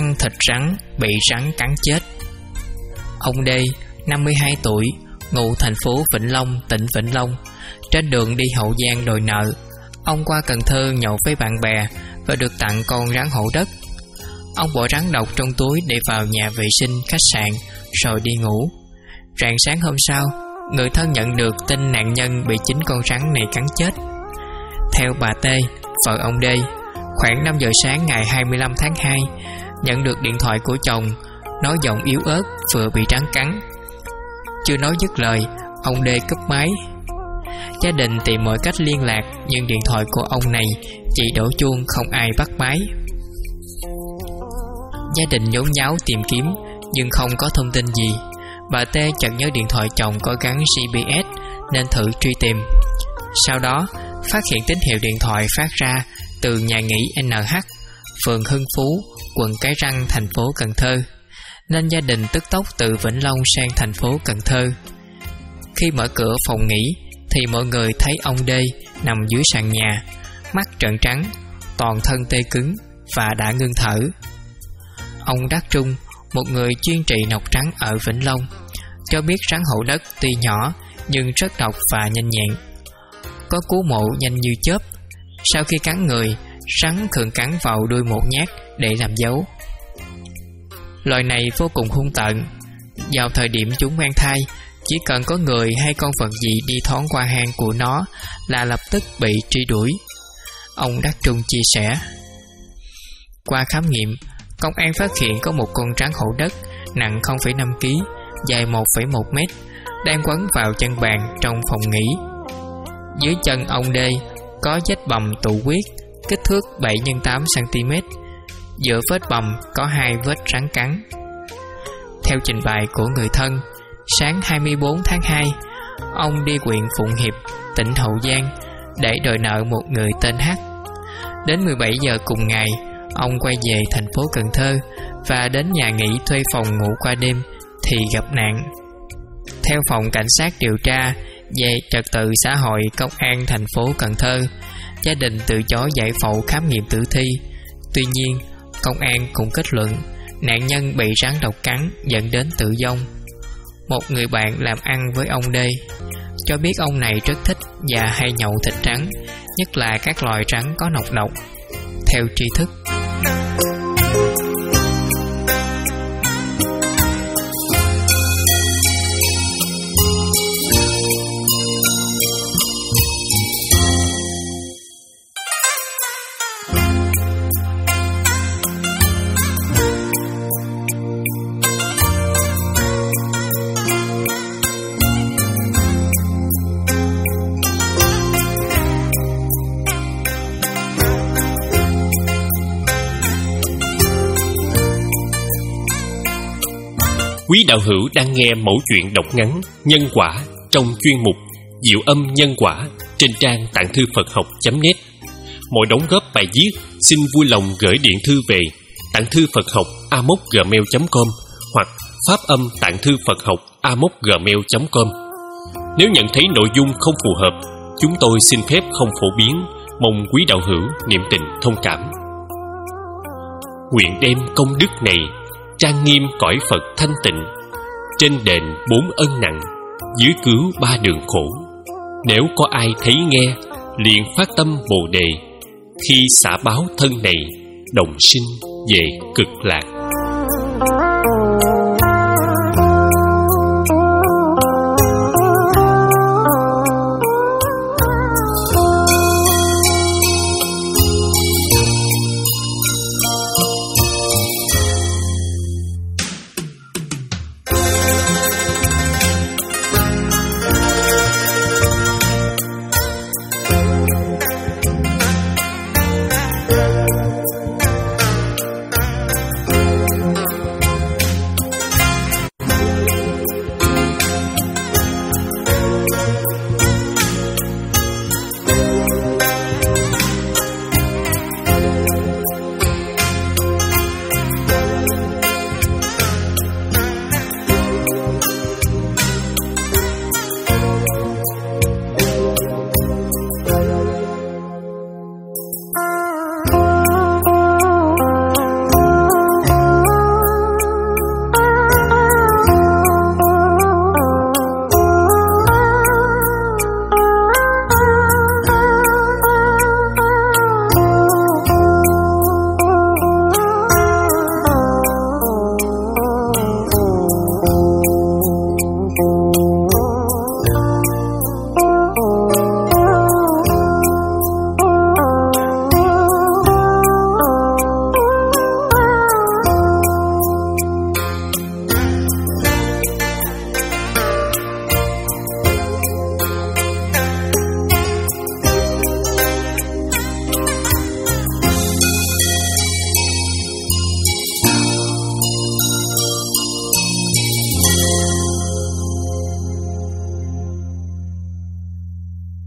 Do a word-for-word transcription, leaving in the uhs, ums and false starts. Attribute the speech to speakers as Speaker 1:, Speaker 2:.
Speaker 1: ăn thịt rắn bị rắn cắn chết. Ông D, năm mươi hai tuổi, ngụ thành phố Vĩnh Long, tỉnh Vĩnh Long. Trên đường đi Hậu Giang đòi nợ, ông qua Cần Thơ nhậu với bạn bè và được tặng con rắn hổ đất. Ông bỏ rắn độc trong túi để vào nhà vệ sinh khách sạn rồi đi ngủ. Rạng sáng hôm sau, người thân nhận được tin nạn nhân bị chính con rắn này cắn chết. Theo bà T, vợ ông D, khoảng năm giờ sáng ngày hai mươi lăm tháng hai, nhận được điện thoại của chồng, nói giọng yếu ớt vừa bị rắn cắn. Chưa nói dứt lời, ông D cúp máy. Gia đình tìm mọi cách liên lạc, nhưng điện thoại của ông này chỉ đổ chuông không ai bắt máy. Gia đình nhốn nháo tìm kiếm, nhưng không có thông tin gì. Bà T chợt nhớ điện thoại chồng có gắn giê pê ét nên thử truy tìm. Sau đó, phát hiện tín hiệu điện thoại phát ra từ nhà nghỉ en hát, phường Hưng Phú, quận Cái Răng, thành phố Cần Thơ, nên gia đình tức tốc từ Vĩnh Long sang thành phố Cần Thơ. Khi mở cửa phòng nghỉ thì mọi người thấy ông D nằm dưới sàn nhà, mắt trợn trắng, toàn thân tê cứng và đã ngưng thở. Ông Đắc Trung, một người chuyên trị nọc trắng ở Vĩnh Long, cho biết rắn hổ đất tuy nhỏ nhưng rất độc và nhanh nhẹn, có cú mổ nhanh như chớp. Sau khi cắn người, rắn thường cắn vào đuôi một nhát để làm dấu. Loài này vô cùng hung tợn. Vào thời điểm chúng mang thai, chỉ cần có người hay con vật gì đi thoáng qua hang của nó là lập tức bị truy đuổi. Ông Đắc Trung chia sẻ. Qua khám nghiệm, công an phát hiện có một con rắn hổ đất nặng không phẩy năm ki lô gam, dài một phẩy một mét, đang quấn vào chân bàn trong phòng nghỉ. Dưới chân ông D có vết bầm tụ huyết, kích thước bảy nhân tám xăng ti mét. Giữa vết bầm có hai vết rắn cắn. Theo trình bày của người thân, sáng hai mươi bốn tháng hai, ông đi huyện Phụng Hiệp, tỉnh Hậu Giang để đòi nợ một người tên H. Đến mười bảy giờ cùng ngày, ông quay về thành phố Cần Thơ và đến nhà nghỉ thuê phòng ngủ qua đêm thì gặp nạn. Theo phòng cảnh sát điều tra về trật tự xã hội công an thành phố Cần Thơ, gia đình từ chối giải phẫu khám nghiệm tử thi. Tuy nhiên, công an cũng kết luận nạn nhân bị rắn độc cắn dẫn đến tử vong. Một người bạn làm ăn với ông D cho biết ông này rất thích và hay nhậu thịt rắn, nhất là các loài rắn có nọc độc. Theo tri thức,
Speaker 2: Quý đạo hữu đang nghe mẩu chuyện đọc ngắn Nhân Quả trong chuyên mục Diệu Âm Nhân Quả trên trang tạng thư Phật học chấm net. Mọi đóng góp bài viết xin vui lòng gửi điện thư về tạng thư Phật học a mốc gmail chấm com hoặc pháp âm tạng thư Phật học a mốc gmail chấm com. Nếu nhận thấy nội dung không phù hợp, chúng tôi xin phép không phổ biến, mong quý đạo hữu niệm tình thông cảm. Nguyện đem công đức này trang nghiêm cõi Phật thanh tịnh, trên đền bốn ân nặng, dưới cứu ba đường khổ. Nếu có ai thấy nghe, liền phát tâm Bồ Đề, khi xả báo thân này, đồng sinh về cực lạc.